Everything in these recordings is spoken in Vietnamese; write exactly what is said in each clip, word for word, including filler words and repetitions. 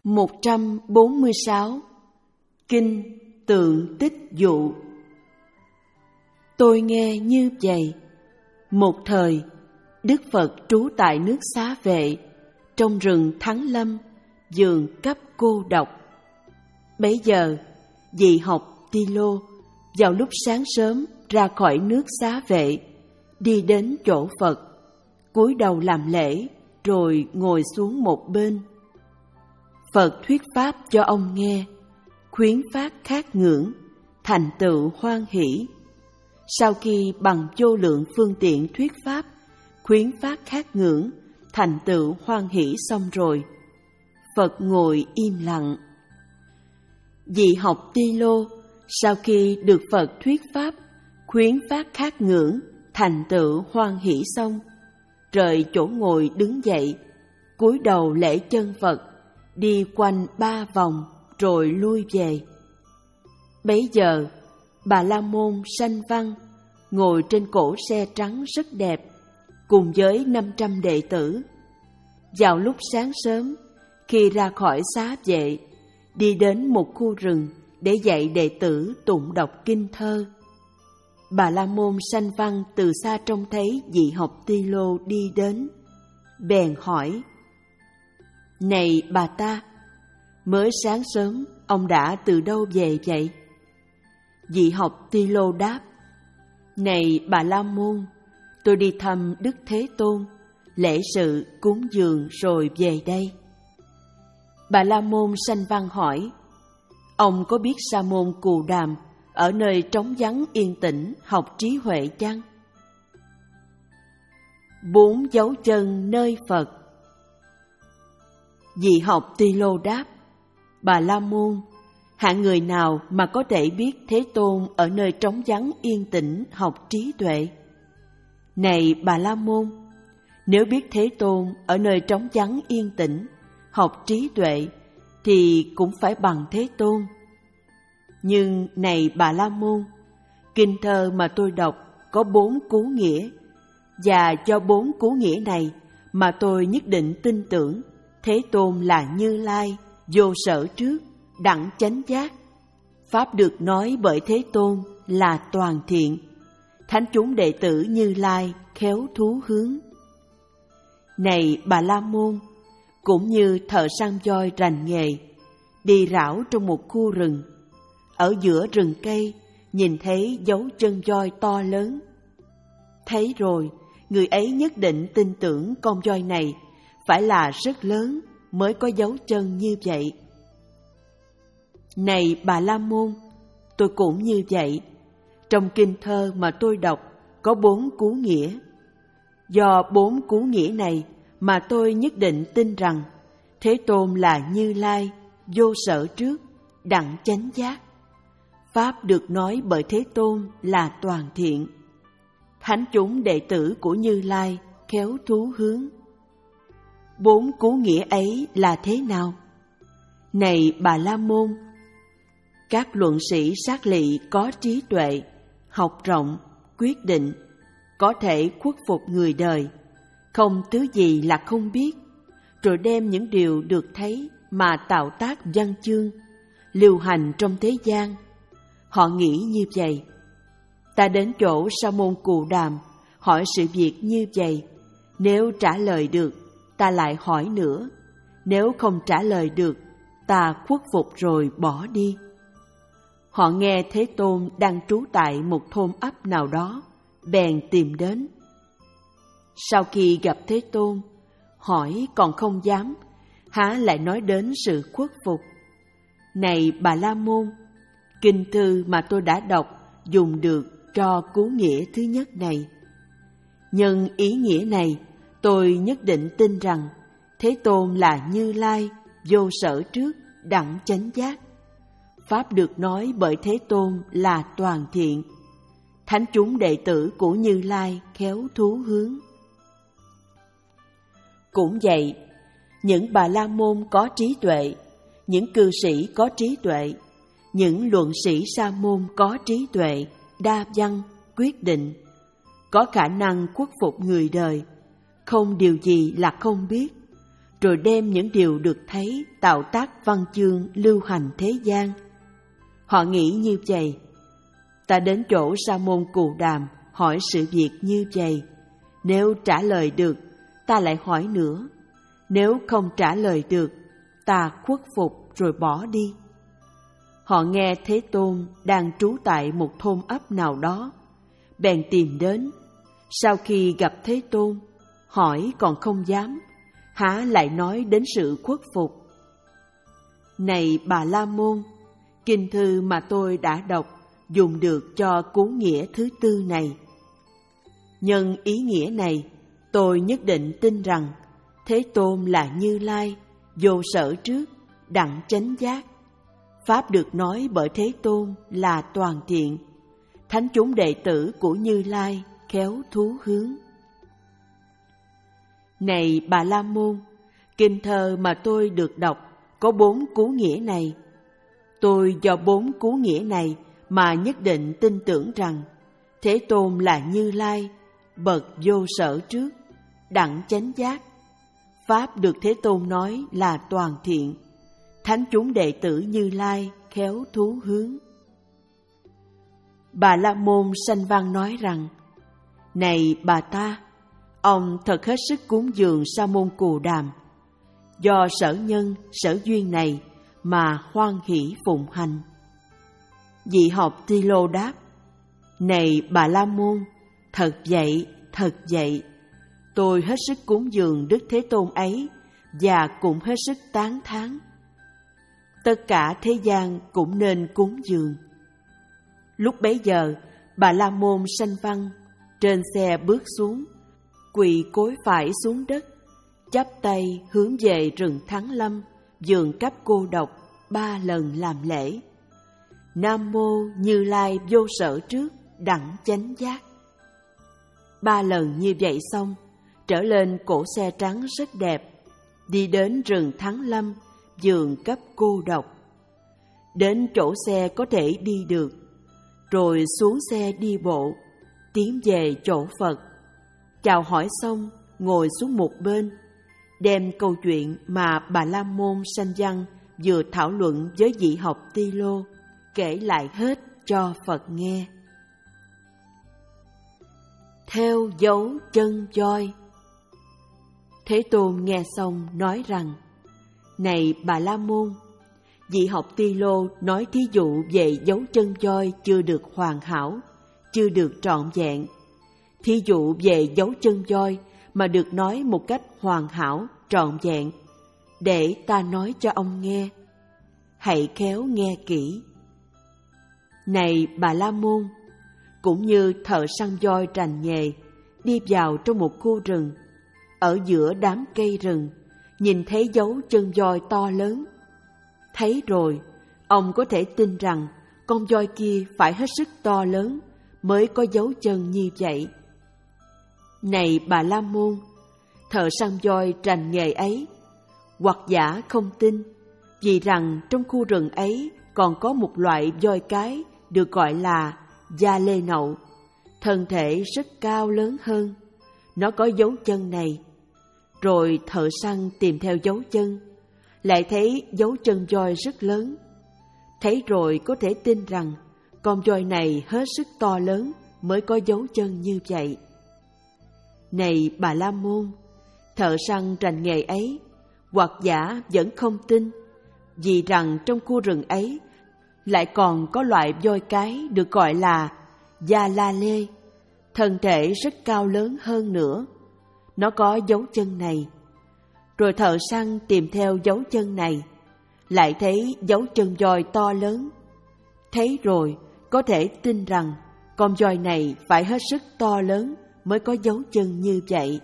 một trăm bốn mươi sáu. Kinh Tượng Tích Dụ. Tôi nghe như vậy. Một thời, Đức Phật trú tại nước Xá Vệ, trong rừng Thắng Lâm, vườn cấp cô độc. Bấy giờ, vị học Ti Lô vào lúc sáng sớm ra khỏi nước Xá Vệ, đi đến chỗ Phật, cúi đầu làm lễ, rồi ngồi xuống một bên. Phật thuyết pháp cho ông nghe, khuyến phát khát ngưỡng, thành tựu hoan hỷ. Sau khi bằng vô lượng phương tiện thuyết pháp, khuyến phát khát ngưỡng, thành tựu hoan hỷ xong rồi, Phật ngồi im lặng. Vị học Ti Lô sau khi được Phật thuyết pháp, khuyến phát khát ngưỡng, thành tựu hoan hỷ xong, rời chỗ ngồi đứng dậy, cúi đầu lễ chân Phật, đi quanh ba vòng rồi lui về. Bấy giờ, Bà La Môn Sanh Văn ngồi trên cỗ xe trắng rất đẹp, cùng với năm trăm đệ tử. Vào lúc sáng sớm, khi ra khỏi Xá Vệ, đi đến một khu rừng để dạy đệ tử tụng đọc kinh thơ. Bà La Môn Sanh Văn từ xa trông thấy vị học Ti Lô đi đến, bèn hỏi: Này bà ta, mới sáng sớm ông đã từ đâu về vậy? Vị học Ti Lô đáp: Này bà La Môn, tôi đi thăm Đức Thế Tôn, lễ sự cúng dường rồi về đây. Bà La Môn Sanh Văn hỏi: Ông có biết Sa môn Cù Đàm ở nơi trống vắng yên tĩnh học trí huệ chăng? Bốn dấu chân nơi Phật. Vị học Ti Lô đáp: Bà La Môn, hạng người nào mà có thể biết Thế Tôn ở nơi trống vắng yên tĩnh học trí tuệ? Này bà La Môn, nếu biết Thế Tôn ở nơi trống vắng yên tĩnh học trí tuệ thì cũng phải bằng Thế Tôn. Nhưng này bà La Môn, kinh thơ mà tôi đọc có bốn cú nghĩa, và cho bốn cú nghĩa này mà tôi nhất định tin tưởng Thế Tôn là Như Lai, vô sở trước, đẳng chánh giác. Pháp được nói bởi Thế Tôn là toàn thiện. Thánh chúng đệ tử Như Lai khéo thú hướng. Này bà La Môn, cũng như thợ săn voi rành nghề, đi rảo trong một khu rừng, ở giữa rừng cây nhìn thấy dấu chân voi to lớn. Thấy rồi, người ấy nhất định tin tưởng con voi này phải là rất lớn mới có dấu chân như vậy. Này bà La Môn, tôi cũng như vậy. Trong kinh thơ mà tôi đọc có bốn cú nghĩa. Do bốn cú nghĩa này mà tôi nhất định tin rằng Thế Tôn là Như Lai, vô sở trước, đẳng chánh giác. Pháp được nói bởi Thế Tôn là toàn thiện. Thánh chúng đệ tử của Như Lai khéo thú hướng. Bốn cú nghĩa ấy là thế nào? Này bà La Môn, các luận sĩ sát lị có trí tuệ, học rộng, quyết định, có thể khuất phục người đời, không thứ gì là không biết, rồi đem những điều được thấy mà tạo tác văn chương, lưu hành trong thế gian. Họ nghĩ như vậy: ta đến chỗ Sa môn Cù Đàm hỏi sự việc như vậy, nếu trả lời được, ta lại hỏi nữa, nếu không trả lời được, ta khuất phục rồi bỏ đi. Họ nghe Thế Tôn đang trú tại một thôn ấp nào đó, bèn tìm đến. Sau khi gặp Thế Tôn, hỏi còn không dám, há lại nói đến sự khuất phục. Này bà La Môn, kinh thư mà tôi đã đọc dùng được cho cú nghĩa thứ nhất này. Nhân ý nghĩa này, tôi nhất định tin rằng Thế Tôn là Như Lai, vô sở trước, đẳng chánh giác. Pháp được nói bởi Thế Tôn là toàn thiện. Thánh chúng đệ tử của Như Lai khéo thú hướng. Cũng vậy, những bà La Môn có trí tuệ, những cư sĩ có trí tuệ, những luận sĩ Sa môn có trí tuệ, đa văn, quyết định, có khả năng khuất phục người đời, không điều gì là không biết, rồi đem những điều được thấy tạo tác văn chương lưu hành thế gian. Họ nghĩ như vậy: ta đến chỗ Sa môn Cù Đàm hỏi sự việc như vậy, nếu trả lời được, ta lại hỏi nữa, nếu không trả lời được, ta khuất phục rồi bỏ đi. Họ nghe Thế Tôn đang trú tại một thôn ấp nào đó, bèn tìm đến. Sau khi gặp Thế Tôn, hỏi còn không dám, há lại nói đến sự khuất phục. Này Bà La Môn, kinh thư mà tôi đã đọc dùng được cho cú nghĩa thứ tư này. Nhân ý nghĩa này, tôi nhất định tin rằng Thế Tôn là Như Lai, vô sở trước, đẳng chánh giác. Pháp được nói bởi Thế Tôn là toàn thiện, thánh chúng đệ tử của Như Lai khéo thú hướng. Này Bà La Môn, kinh thơ mà tôi được đọc có bốn cú nghĩa này. Tôi do bốn cú nghĩa này mà nhất định tin tưởng rằng Thế Tôn là Như Lai, bậc vô sở trước, đẳng chánh giác. Pháp được Thế Tôn nói là toàn thiện, thánh chúng đệ tử Như Lai khéo thú hướng. Bà La Môn Sanh Văn nói rằng: này bà ta, ông thật hết sức cúng dường Sa môn Cù Đàm. Do sở nhân, sở duyên này mà hoan hỷ phụng hành. Vị học Ti Lô đáp: này Bà La Môn, thật vậy, thật vậy. Tôi hết sức cúng dường Đức Thế Tôn ấy và cũng hết sức tán thán. Tất cả thế gian cũng nên cúng dường. Lúc bấy giờ, Bà La Môn Sanh Văn trên xe bước xuống, quỳ cối phải xuống đất, chắp tay hướng về rừng Thắng Lâm, vườn Cấp Cô Độc ba lần làm lễ. Nam mô Như Lai vô sở trước, đẳng chánh giác. Ba lần như vậy xong, trở lên cỗ xe trắng rất đẹp, đi đến rừng Thắng Lâm, vườn Cấp Cô Độc. Đến chỗ xe có thể đi được, rồi xuống xe đi bộ, tiến về chỗ Phật. Chào hỏi xong, ngồi xuống một bên, đem câu chuyện mà Bà La Môn Sanh Văn vừa thảo luận với vị học Ti Lô kể lại hết cho Phật nghe. Theo dấu chân voi. Thế Tôn nghe xong nói rằng: này Bà La Môn, vị học Ti Lô nói thí dụ về dấu chân voi chưa được hoàn hảo, chưa được trọn vẹn. Thí dụ về dấu chân voi mà được nói một cách hoàn hảo, trọn vẹn, để ta nói cho ông nghe. Hãy khéo nghe kỹ. Này Bà La Môn, cũng như thợ săn voi rành nghề đi vào trong một khu rừng, ở giữa đám cây rừng, nhìn thấy dấu chân voi to lớn. Thấy rồi, ông có thể tin rằng con voi kia phải hết sức to lớn mới có dấu chân như vậy. Này Bà La Môn, thợ săn voi rành nghề ấy, hoặc giả không tin, vì rằng trong khu rừng ấy còn có một loại voi cái được gọi là da lê nậu, thân thể rất cao lớn hơn. Nó có dấu chân này. Rồi thợ săn tìm theo dấu chân, lại thấy dấu chân voi rất lớn. Thấy rồi có thể tin rằng con voi này hết sức to lớn mới có dấu chân như vậy. Này Bà La Môn, thợ săn rành nghề ấy, hoặc giả vẫn không tin, vì rằng trong khu rừng ấy lại còn có loại voi cái được gọi là da la lê, thân thể rất cao lớn hơn nữa. Nó có dấu chân này. Rồi thợ săn tìm theo dấu chân này, lại thấy dấu chân voi to lớn. Thấy rồi có thể tin rằng con voi này phải hết sức to lớn mới có dấu chân như vậy.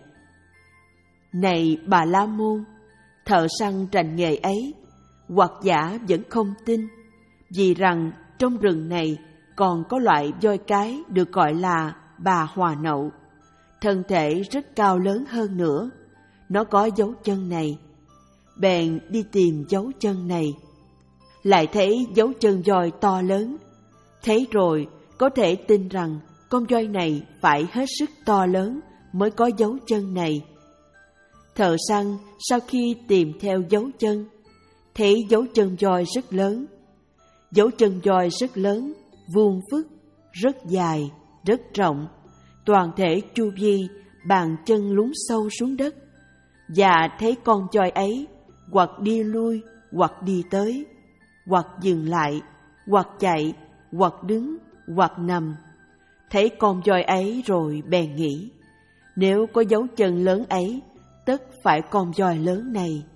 Này Bà La Môn, thợ săn rành nghề ấy, hoặc giả vẫn không tin, vì rằng trong rừng này còn có loại voi cái được gọi là bà Hòa Nậu, thân thể rất cao lớn hơn nữa. Nó có dấu chân này. Bèn đi tìm dấu chân này, lại thấy dấu chân voi to lớn. Thấy rồi có thể tin rằng con voi này phải hết sức to lớn mới có dấu chân này. Thợ săn sau khi tìm theo dấu chân, thấy dấu chân voi rất lớn. Dấu chân voi rất lớn, vuông vức, rất dài, rất rộng, toàn thể chu vi bàn chân lún sâu xuống đất, và thấy con voi ấy hoặc đi lui, hoặc đi tới, hoặc dừng lại, hoặc chạy, hoặc đứng, hoặc nằm. Thấy con voi ấy rồi bèn nghĩ, nếu có dấu chân lớn ấy, tất phải con voi lớn này.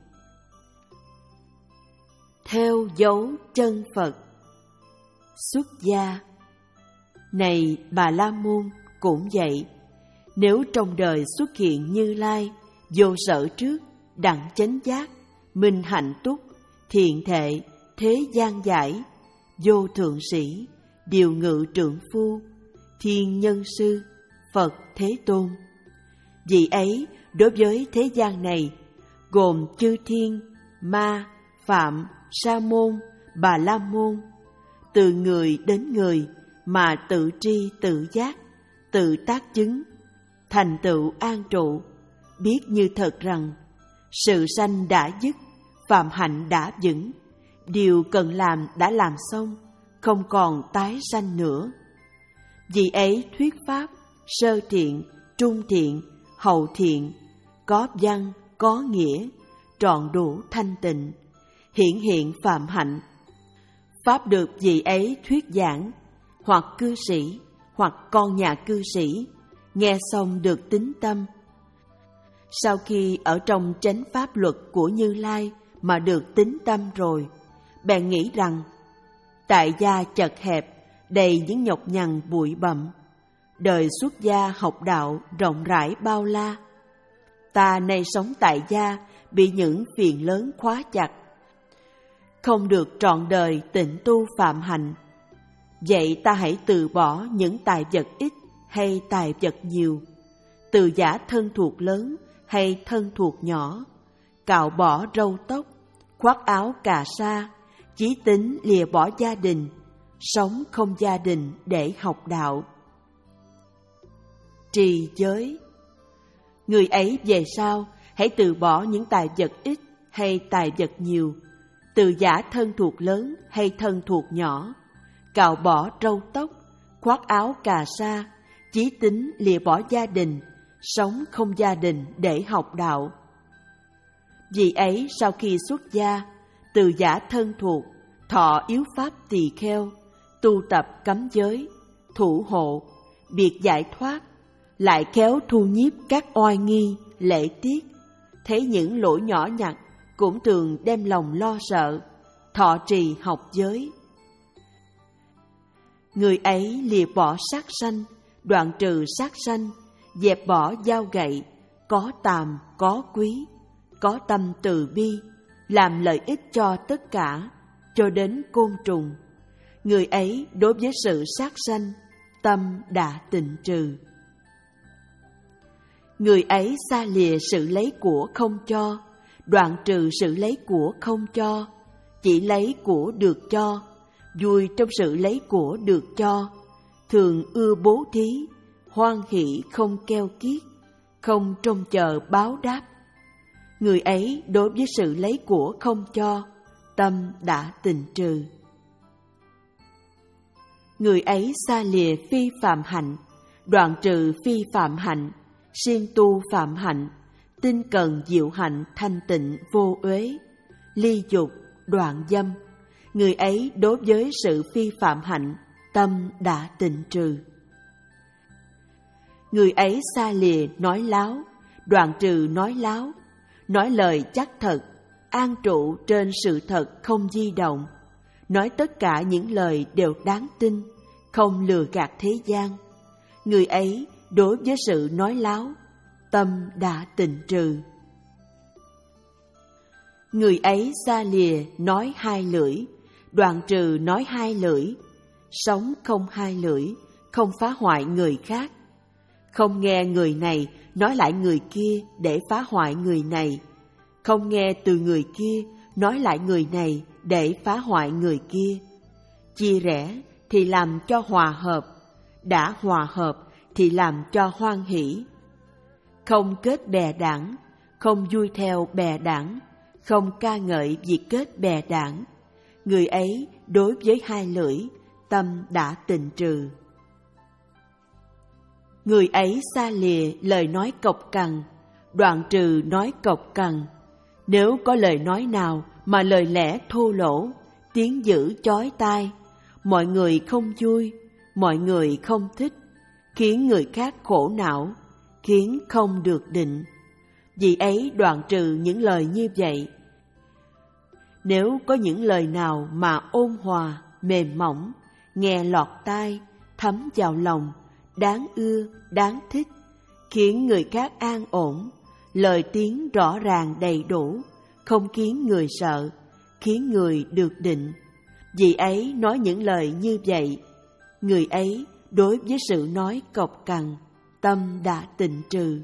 Theo dấu chân Phật. Xuất gia. Này Bà La Môn, cũng vậy, nếu trong đời xuất hiện Như Lai, vô sở trước, đẳng chánh giác, minh hạnh túc, thiện thệ, thế gian giải, vô thượng sĩ, điều ngự trượng phu, thiên nhân sư, Phật Thế Tôn, vị ấy đối với thế gian này, gồm chư thiên, ma, phạm, sa môn, Bà La Môn, từ người đến người mà tự tri tự giác, tự tác chứng, thành tựu an trụ, biết như thật rằng sự sanh đã dứt, phạm hạnh đã vững, điều cần làm đã làm xong, không còn tái sanh nữa. Vì ấy thuyết pháp sơ thiện, trung thiện, hậu thiện, có văn, có nghĩa, trọn đủ thanh tịnh, hiển hiện phạm hạnh. Pháp được vị ấy thuyết giảng, hoặc cư sĩ, hoặc con nhà cư sĩ, nghe xong được tín tâm. Sau khi ở trong chánh pháp luật của Như Lai mà được tín tâm rồi, bèn nghĩ rằng, tại gia chật hẹp, đầy những nhọc nhằn bụi bặm, đời xuất gia học đạo rộng rãi bao la. Ta nay sống tại gia bị những phiền lớn khóa chặt, không được trọn đời tịnh tu phạm hạnh. Vậy ta hãy từ bỏ những tài vật ít hay tài vật nhiều, từ giả thân thuộc lớn hay thân thuộc nhỏ, cạo bỏ râu tóc, khoác áo cà sa, chí tính lìa bỏ gia đình, sống không gia đình để học đạo. Trì giới. Người ấy về sau hãy từ bỏ những tài vật ít hay tài vật nhiều, từ giả thân thuộc lớn hay thân thuộc nhỏ, cạo bỏ râu tóc, khoác áo cà sa, chí tính lìa bỏ gia đình, sống không gia đình để học đạo. Vì ấy sau khi xuất gia, từ giả thân thuộc, thọ yếu pháp tỳ kheo, tu tập cấm giới, thủ hộ, biệt giải thoát, lại khéo thu nhiếp các oai nghi, lễ tiết, thấy những lỗi nhỏ nhặt cũng thường đem lòng lo sợ, thọ trì học giới. Người ấy lìa bỏ sát sanh, đoạn trừ sát sanh, dẹp bỏ dao gậy, có tàm, có quý, có tâm từ bi, làm lợi ích cho tất cả, cho đến côn trùng. Người ấy đối với sự sát sanh, tâm đã tịnh trừ. Người ấy xa lìa sự lấy của không cho, đoạn trừ sự lấy của không cho, chỉ lấy của được cho, vui trong sự lấy của được cho, thường ưa bố thí, hoan hỷ không keo kiết, không trông chờ báo đáp. Người ấy đối với sự lấy của không cho, tâm đã tịnh trừ. Người ấy xa lìa phi phạm hạnh, đoạn trừ phi phạm hạnh, siêng tu phạm hạnh, tinh cần diệu hạnh thanh tịnh vô uế, ly dục, đoạn dâm. Người ấy đối với sự phi phạm hạnh, tâm đã tịnh trừ. Người ấy xa lìa nói láo, đoạn trừ nói láo, nói lời chắc thật, an trụ trên sự thật không di động, nói tất cả những lời đều đáng tin, không lừa gạt thế gian. Người ấy đối với sự nói láo, tâm đã tịnh trừ. Người ấy xa lìa nói hai lưỡi, đoạn trừ nói hai lưỡi, sống không hai lưỡi, không phá hoại người khác, không nghe người này nói lại người kia để phá hoại người này, không nghe từ người kia nói lại người này để phá hoại người kia. Chia rẽ thì làm cho hòa hợp, đã hòa hợp thì làm cho hoan hỷ. Không kết bè đảng, không vui theo bè đảng, không ca ngợi việc kết bè đảng, người ấy đối với hai lưỡi, tâm đã tịnh trừ. Người ấy xa lìa lời nói cộc cằn, đoạn trừ nói cộc cằn. Nếu có lời nói nào mà lời lẽ thô lỗ, tiếng dữ chói tai, mọi người không vui, mọi người không thích, khiến người khác khổ não, khiến không được định, vì ấy đoạn trừ những lời như vậy. Nếu có những lời nào mà ôn hòa, mềm mỏng, nghe lọt tai, thấm vào lòng, đáng ưa, đáng thích, khiến người khác an ổn, lời tiếng rõ ràng đầy đủ, không khiến người sợ, khiến người được định, vì ấy nói những lời như vậy, người ấy đối với sự nói cộc cằn, tâm đã tịnh trừ.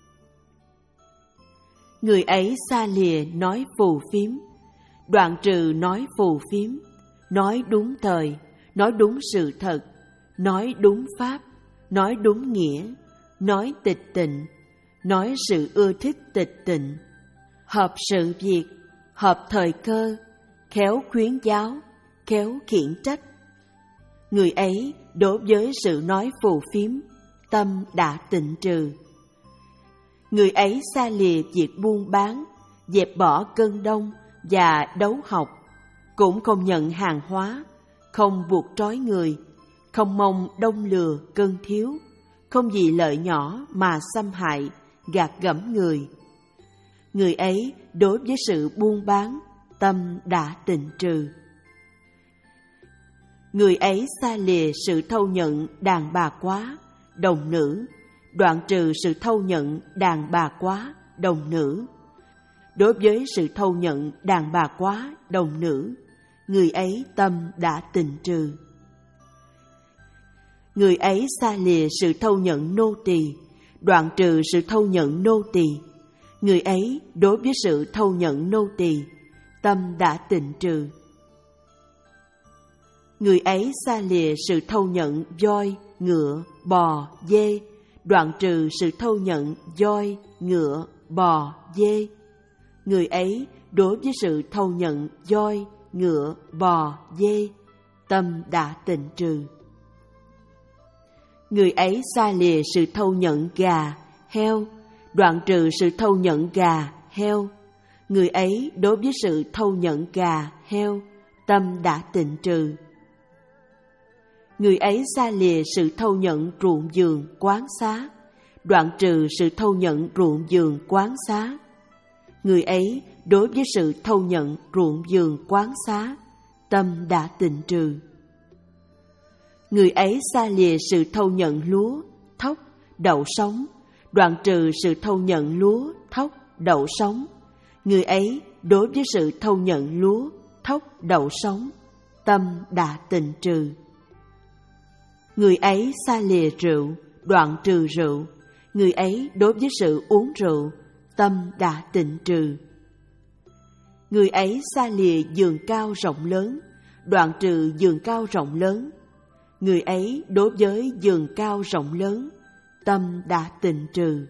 Người ấy xa lìa nói phù phiếm, đoạn trừ nói phù phiếm, nói đúng thời, nói đúng sự thật, nói đúng pháp, nói đúng nghĩa, nói tịch tịnh, nói sự ưa thích tịch tịnh, hợp sự việc, hợp thời cơ, khéo khuyến giáo, khéo khiển trách. Người ấy đối với sự nói phù phiếm, tâm đã tịnh trừ. Người ấy xa lìa việc buôn bán, dẹp bỏ cơn đông và đấu học, cũng không nhận hàng hóa, không buộc trói người, không mong đông lừa cơn thiếu, không vì lợi nhỏ mà xâm hại, gạt gẫm người. Người ấy đối với sự buôn bán, tâm đã tịnh trừ. Người ấy xa lìa sự thâu nhận đàn bà quá, đồng nữ, đoạn trừ sự thâu nhận đàn bà quá, đồng nữ. Đối với sự thâu nhận đàn bà quá, đồng nữ, người ấy tâm đã tịnh trừ. Người ấy xa lìa sự thâu nhận nô tỳ, đoạn trừ sự thâu nhận nô tỳ, người ấy đối với sự thâu nhận nô tỳ, tâm đã tịnh trừ. Người ấy xa lìa sự thâu nhận voi, ngựa, bò, dê, đoạn trừ sự thâu nhận voi, ngựa, bò, dê, người ấy đối với sự thâu nhận voi, ngựa, bò, dê, tâm đã tịnh trừ. Người ấy xa lìa sự thâu nhận gà, heo, đoạn trừ sự thâu nhận gà, heo, người ấy đối với sự thâu nhận gà, heo, tâm đã tịnh trừ. Người ấy xa lìa sự thâu nhận ruộng vườn, quán xá, đoạn trừ sự thâu nhận ruộng vườn, quán xá, người ấy đối với sự thâu nhận ruộng vườn, quán xá, tâm đã tịnh trừ. Người ấy xa lìa sự thâu nhận lúa, thóc, đậu sống, đoạn trừ sự thâu nhận lúa, thóc, đậu sống, người ấy đối với sự thâu nhận lúa, thóc, đậu sống, tâm đã tịnh trừ. Người ấy xa lìa rượu, đoạn trừ rượu, người ấy đối với sự uống rượu, tâm đã tịnh trừ. Người ấy xa lìa giường cao rộng lớn, đoạn trừ giường cao rộng lớn, người ấy đối với giường cao rộng lớn, tâm đã tịnh trừ.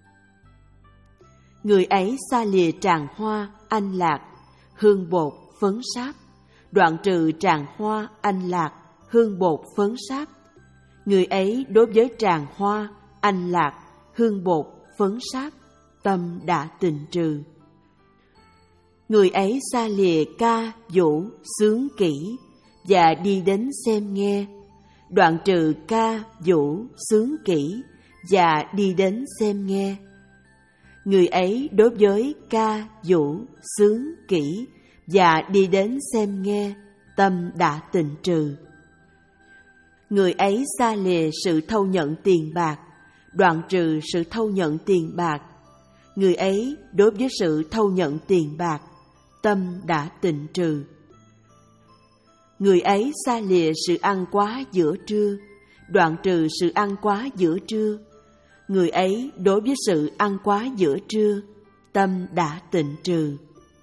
Người ấy xa lìa tràng hoa, anh lạc, hương bột, phấn sáp, đoạn trừ tràng hoa, anh lạc, hương bột, phấn sáp, người ấy đối với tràng hoa, anh lạc, hương bột, phấn sáp, tâm đã tịnh trừ. Người ấy xa lìa ca, vũ, xướng kỹ, và đi đến xem nghe, đoạn trừ ca, vũ, xướng kỹ, và đi đến xem nghe, người ấy đối với ca, vũ, xướng kỹ, và đi đến xem nghe, tâm đã tịnh trừ. Người ấy xa lìa sự thâu nhận tiền bạc, đoạn trừ sự thâu nhận tiền bạc, người ấy đối với sự thâu nhận tiền bạc, tâm đã tịnh trừ. Người ấy xa lìa sự ăn quá giữa trưa, đoạn trừ sự ăn quá giữa trưa, người ấy đối với sự ăn quá giữa trưa, tâm đã tịnh trừ.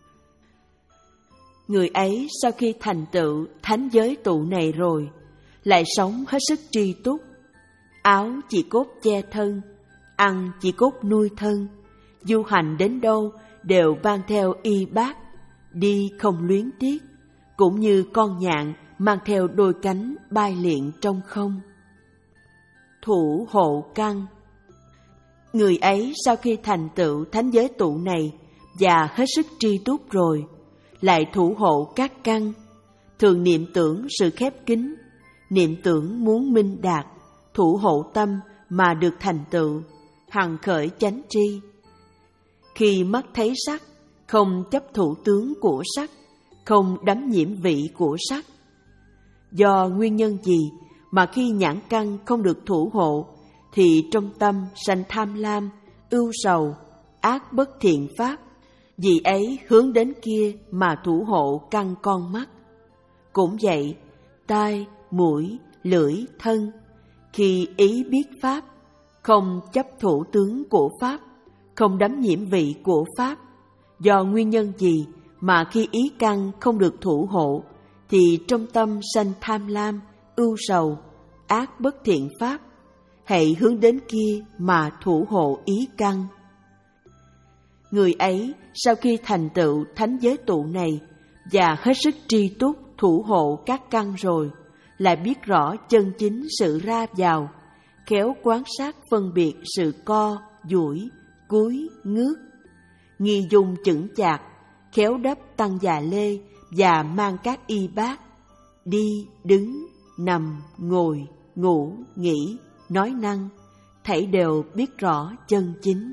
Người ấy sau khi thành tựu thánh giới tụ này rồi, lại sống hết sức tri túc, áo chỉ cốt che thân, ăn chỉ cốt nuôi thân, du hành đến đâu đều mang theo y bát, đi không luyến tiếc, cũng như con nhạn mang theo đôi cánh bay liệng trong không. Thủ hộ căn. Người ấy sau khi thành tựu thánh giới tụ này và hết sức tri túc rồi, lại thủ hộ các căn, thường niệm tưởng sự khép kín, niệm tưởng muốn minh đạt, thủ hộ tâm mà được thành tựu, hằng khởi chánh tri. Khi mắt thấy sắc, không chấp thủ tướng của sắc, không đắm nhiễm vị của sắc. Do nguyên nhân gì mà khi nhãn căn không được thủ hộ, thì trong tâm sanh tham lam, ưu sầu, ác bất thiện pháp, vì ấy hướng đến kia mà thủ hộ căn con mắt. Cũng vậy, tai, mũi, lưỡi, thân, khi ý biết pháp, không chấp thủ tướng của pháp, không đắm nhiễm vị của pháp. Do nguyên nhân gì mà khi ý căn không được thủ hộ, thì trong tâm sanh tham lam, ưu sầu, ác bất thiện pháp, hãy hướng đến kia mà thủ hộ ý căn. Người ấy sau khi thành tựu thánh giới tụ này và hết sức tri túc thủ hộ các căn rồi, lại biết rõ chân chính sự ra vào, khéo quan sát phân biệt sự co, duỗi, cúi, ngước, nghi dung chững chạc, khéo đắp tăng già lê và mang các y bát, đi, đứng, nằm, ngồi, ngủ, nghỉ, nói năng, thảy đều biết rõ chân chính.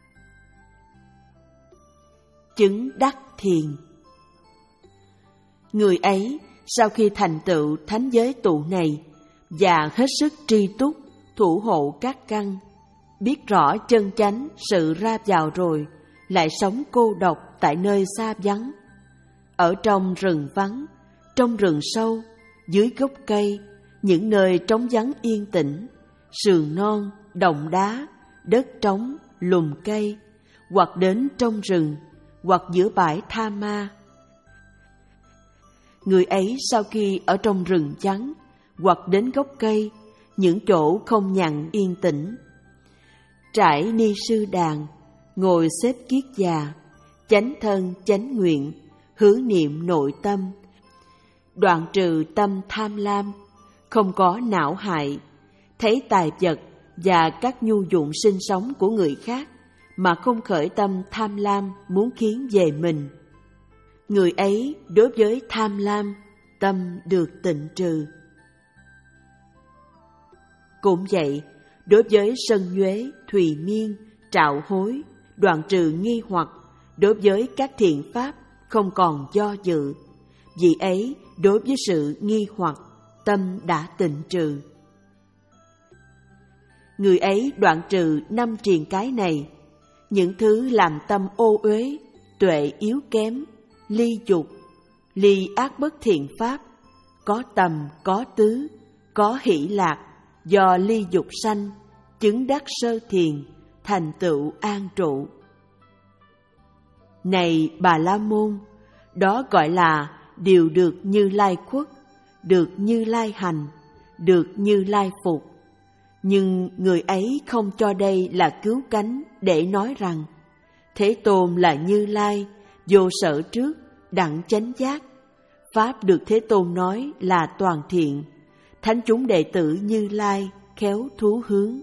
Chứng đắc thiền. Người ấy sau khi thành tựu thánh giới tụ này và hết sức tri túc thủ hộ các căn, biết rõ chân chánh sự ra vào rồi, lại sống cô độc tại nơi xa vắng, ở trong rừng vắng, trong rừng sâu, dưới gốc cây, những nơi trống vắng yên tĩnh, sườn non, đồng đá, đất trống, lùm cây, hoặc đến trong rừng, hoặc giữa bãi tha ma. Người ấy sau khi ở trong rừng vắng, hoặc đến gốc cây, những chỗ không nhằn yên tĩnh, trải ni sư đàn, ngồi xếp kiết già, chánh thân chánh nguyện, hướng niệm nội tâm, đoạn trừ tâm tham lam, không có não hại, thấy tài vật và các nhu dụng sinh sống của người khác mà không khởi tâm tham lam muốn khiến về mình. Người ấy đối với tham lam, tâm được tịnh trừ. Cũng vậy, đối với sân nhuế, thùy miên, trạo hối, đoạn trừ nghi hoặc, đối với các thiện pháp không còn do dự. Vì ấy, đối với sự nghi hoặc, tâm đã tịnh trừ. Người ấy đoạn trừ năm triền cái này, những thứ làm tâm ô uế, tuệ yếu kém, ly dục, ly ác bất thiện pháp, có tầm, có tứ, có hỷ lạc, do ly dục sanh, chứng đắc sơ thiền, thành tựu an trụ. Này Bà La Môn, đó gọi là điều được Như Lai khuất, được Như Lai hành, được Như Lai phục. Nhưng người ấy không cho đây là cứu cánh để nói rằng Thế Tôn là Như Lai, vô sở trước, đẳng chánh giác. Pháp được Thế Tôn nói là toàn thiện, thánh chúng đệ tử Như Lai khéo thú hướng.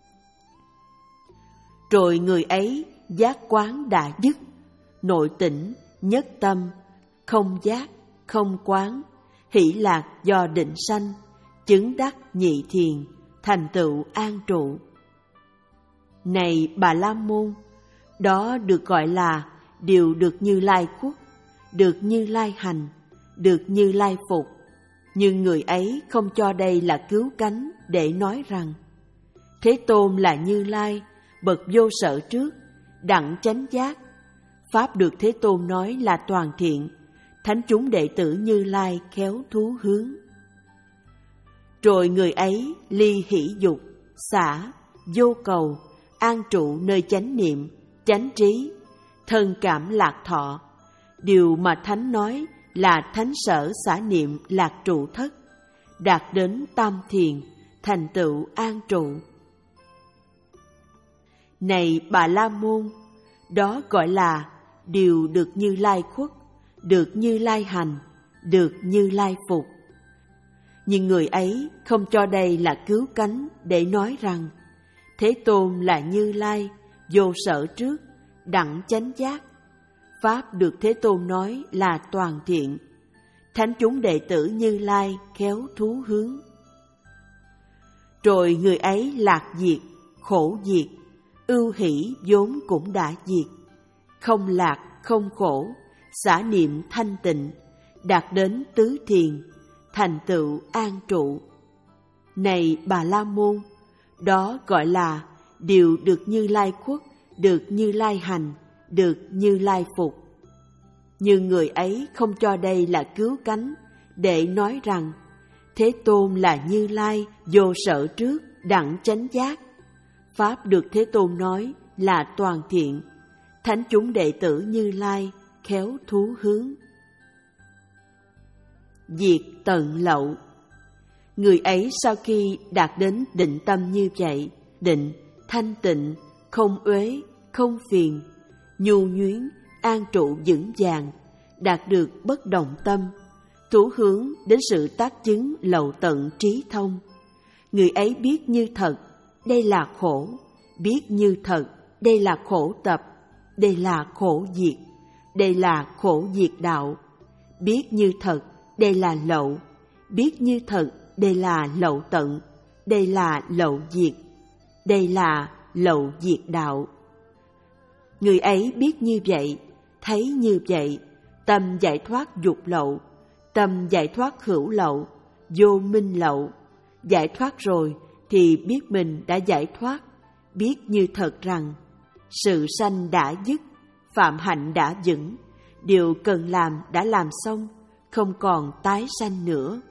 Rồi người ấy giác quán đã dứt, nội tỉnh, nhất tâm, không giác, không quán, hỷ lạc do định sanh, chứng đắc nhị thiền, thành tựu an trụ. Này Bà La Môn, đó được gọi là điều được Như Lai khuất, được Như Lai hành, được Như Lai phục. Nhưng người ấy không cho đây là cứu cánh để nói rằng Thế Tôn là Như Lai, bậc vô sở trước, đẳng chánh giác. Pháp được Thế Tôn nói là toàn thiện, thánh chúng đệ tử Như Lai khéo thú hướng. Rồi người ấy ly hỷ dục, xả, vô cầu, an trụ nơi chánh niệm, chánh trí, thân cảm lạc thọ. Điều mà Thánh nói là thánh sở xả niệm lạc trụ thất, đạt đến tam thiền, thành tựu an trụ. Này Bà La Môn, đó gọi là điều được Như Lai khuất, được Như Lai hành, được Như Lai phục. Nhưng người ấy không cho đây là cứu cánh để nói rằng Thế Tôn là Như Lai, vô sở trước, đẳng chánh giác. Pháp được Thế Tôn nói là toàn thiện. Thánh chúng đệ tử Như Lai khéo thú hướng. Rồi người ấy lạc diệt, khổ diệt, ưu hỷ vốn cũng đã diệt. Không lạc, không khổ, xả niệm thanh tịnh, đạt đến tứ thiền, thành tựu an trụ. Này Bà La Môn, đó gọi là điều được Như Lai khuất, được Như Lai hành, được Như Lai phục. Nhưng người ấy không cho đây là cứu cánh để nói rằng Thế Tôn là Như Lai, vô sở trước, đẳng chánh giác. Pháp được Thế Tôn nói là toàn thiện. Thánh chúng đệ tử Như Lai khéo thú hướng. Diệt tận lậu. Người ấy sau khi đạt đến định tâm như vậy, định, thanh tịnh, không uế, không phiền, nhu nhuyến, an trụ vững vàng, đạt được bất động tâm, thú hướng đến sự tác chứng lậu tận trí thông. Người ấy biết như thật, đây là khổ, biết như thật, đây là khổ tập, đây là khổ diệt, đây là khổ diệt đạo. Biết như thật, đây là lậu, biết như thật, đây là lậu tận, đây là lậu diệt, đây là lậu diệt đạo. Người ấy biết như vậy, thấy như vậy, tâm giải thoát dục lậu, tâm giải thoát hữu lậu, vô minh lậu. Giải thoát rồi thì biết mình đã giải thoát, biết như thật rằng sự sanh đã dứt, phạm hạnh đã vững, điều cần làm đã làm xong, không còn tái sanh nữa.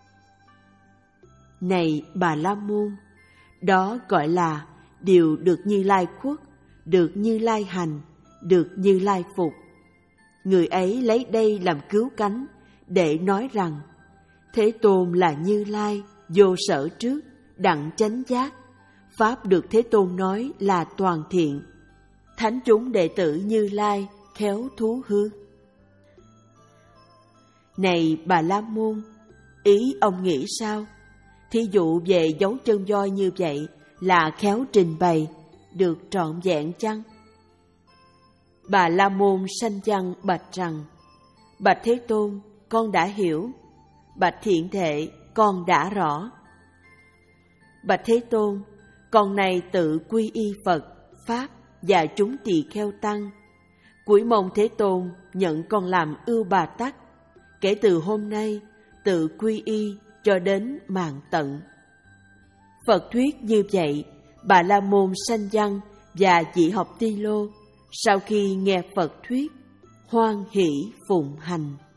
Này Bà La Môn, đó gọi là điều được Như Lai khuất, được Như Lai hành, được Như Lai phục. Người ấy lấy đây làm cứu cánh để nói rằng Thế Tôn là Như Lai, vô sở trước, đẳng chánh giác. Pháp được Thế Tôn nói là toàn thiện. Thánh chúng đệ tử Như Lai khéo thú hướng. Này Bà La Môn, ý ông nghĩ sao? Thí dụ về dấu chân voi như vậy là khéo trình bày, được trọn vẹn chăng? Bà La Môn sanh văn bạch rằng: Bạch Thế Tôn, con đã hiểu. Bạch Thiện Thệ, con đã rõ. Bạch Thế Tôn, con này tự quy y Phật, Pháp và chúng tỳ kheo tăng. Cúi mong Thế Tôn nhận con làm ưu Bà Tắc. Kể từ hôm nay, tự quy y cho đến màng tận. Phật thuyết như vậy, Bà La Môn sanh văn và vị học Ti Lô sau khi nghe Phật thuyết, hoan hỷ phụng hành.